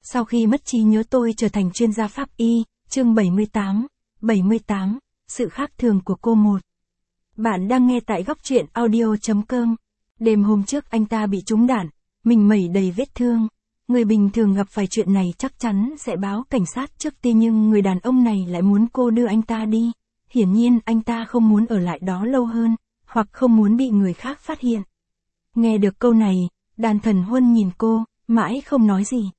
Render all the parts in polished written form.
Sau khi mất trí nhớ tôi trở thành chuyên gia pháp y, chương 78, sự khác thường của cô một. Bạn đang nghe tại góc truyện audio.com. Đêm hôm trước anh ta bị trúng đạn, mình mẩy đầy vết thương. Người bình thường gặp phải chuyện này chắc chắn sẽ báo cảnh sát trước tiên, nhưng người đàn ông này lại muốn cô đưa anh ta đi. Hiển nhiên anh ta không muốn ở lại đó lâu hơn, hoặc không muốn bị người khác phát hiện. Nghe được câu này, Đan Thần Huân nhìn cô, mãi không nói gì.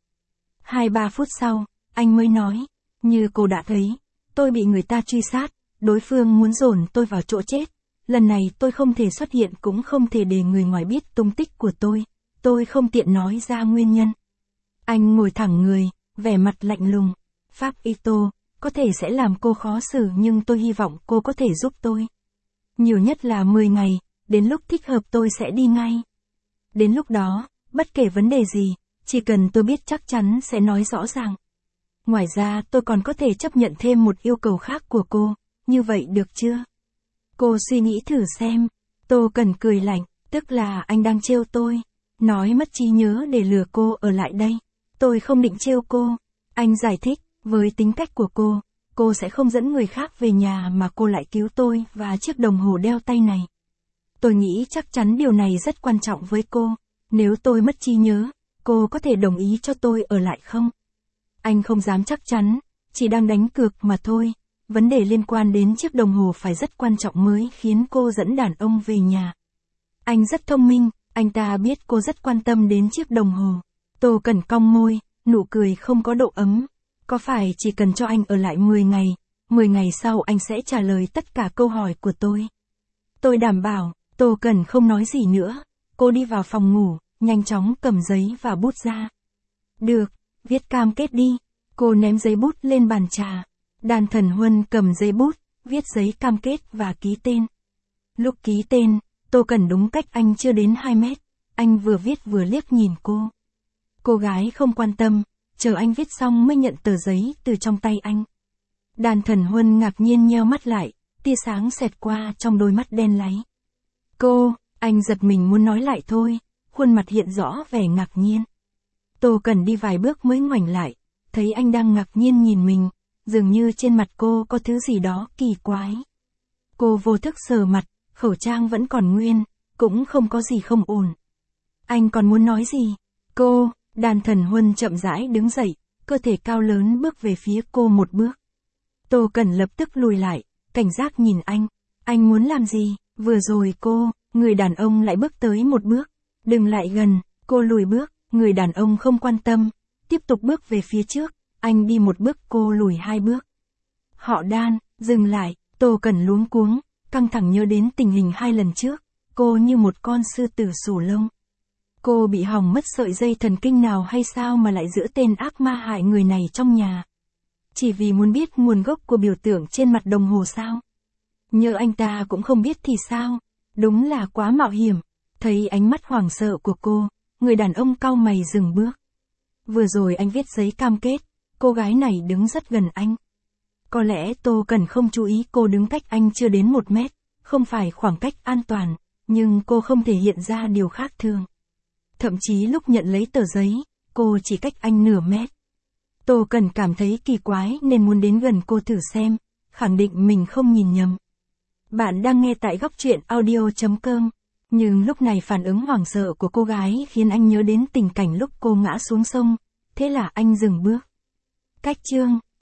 2-3 phút sau, anh mới nói, như cô đã thấy, tôi bị người ta truy sát, đối phương muốn dồn tôi vào chỗ chết. Lần này tôi không thể xuất hiện, cũng không thể để người ngoài biết tung tích của tôi không tiện nói ra nguyên nhân. Anh ngồi thẳng người, vẻ mặt lạnh lùng. Pháp y có thể sẽ làm cô khó xử, nhưng tôi hy vọng cô có thể giúp tôi. Nhiều nhất là 10 ngày, đến lúc thích hợp tôi sẽ đi ngay. Đến lúc đó, bất kể vấn đề gì, chỉ cần tôi biết chắc chắn sẽ nói rõ ràng. Ngoài ra tôi còn có thể chấp nhận thêm một yêu cầu khác của cô, như vậy được chưa? Cô suy nghĩ thử xem. Tô Cẩn cười lạnh, tức là anh đang trêu tôi, nói mất trí nhớ để lừa cô ở lại đây. Tôi không định trêu cô. Anh giải thích, với tính cách của cô sẽ không dẫn người khác về nhà mà cô lại cứu tôi và chiếc đồng hồ đeo tay này. Tôi nghĩ chắc chắn điều này rất quan trọng với cô. Nếu tôi mất trí nhớ, cô có thể đồng ý cho tôi ở lại không? Anh không dám chắc chắn, chỉ đang đánh cược mà thôi. Vấn đề liên quan đến chiếc đồng hồ phải rất quan trọng mới khiến cô dẫn đàn ông về nhà. Anh rất thông minh, anh ta biết cô rất quan tâm đến chiếc đồng hồ. Tô Cẩn cong môi, nụ cười không có độ ấm. Có phải chỉ cần cho anh ở lại 10 ngày, 10 ngày sau anh sẽ trả lời tất cả câu hỏi của tôi? Tôi đảm bảo. Tô Cẩn không nói gì nữa. Cô đi vào phòng ngủ, nhanh chóng cầm giấy và bút ra. Được, viết cam kết đi. Cô ném giấy bút lên bàn trà. Đan Thần Huân cầm giấy bút, viết giấy cam kết và ký tên. Lúc ký tên, Tô Cẩn đúng cách anh chưa đến 2 mét. Anh vừa viết vừa liếc nhìn cô. Cô gái không quan tâm, chờ anh viết xong mới nhận tờ giấy từ trong tay anh. Đan Thần Huân ngạc nhiên nheo mắt lại, tia sáng xẹt qua trong đôi mắt đen láy. Anh giật mình muốn nói lại thôi, khuôn mặt hiện rõ vẻ ngạc nhiên. Tô Cẩn đi vài bước mới ngoảnh lại, thấy anh đang ngạc nhiên nhìn mình, dường như trên mặt cô có thứ gì đó kỳ quái. Cô vô thức sờ mặt, khẩu trang vẫn còn nguyên, cũng không có gì không ổn. Anh còn muốn nói gì? Đan Thần Huân chậm rãi đứng dậy, cơ thể cao lớn bước về phía cô một bước. Tô Cẩn lập tức lùi lại, cảnh giác nhìn anh. Anh muốn làm gì? Vừa rồi người đàn ông lại bước tới một bước. Đừng lại gần. Cô lùi bước, người đàn ông không quan tâm, tiếp tục bước về phía trước. Anh đi một bước, cô lùi 2 bước. Họ Đan, dừng lại. Tô Cẩn luống cuống, căng thẳng nhớ đến tình hình 2 lần trước. Cô như một con sư tử xù lông. Cô bị hỏng mất sợi dây thần kinh nào hay sao mà lại giữ tên ác ma hại người này trong nhà? Chỉ vì muốn biết nguồn gốc của biểu tượng trên mặt đồng hồ sao? Nhớ anh ta cũng không biết thì sao? Đúng là quá mạo hiểm. Thấy ánh mắt hoảng sợ của cô, người đàn ông cau mày dừng bước. Vừa rồi anh viết giấy cam kết, cô gái này đứng rất gần anh. Có lẽ Tô Cẩn không chú ý cô đứng cách anh chưa đến 1 mét, không phải khoảng cách an toàn, nhưng cô không thể hiện ra điều khác thường. Thậm chí lúc nhận lấy tờ giấy, cô chỉ cách anh nửa mét. Tô Cẩn cảm thấy kỳ quái nên muốn đến gần cô thử xem, khẳng định mình không nhìn nhầm. Bạn đang nghe tại góc truyện audio.com. Nhưng lúc này phản ứng hoảng sợ của cô gái khiến anh nhớ đến tình cảnh lúc cô ngã xuống sông, thế là anh dừng bước. Cách chương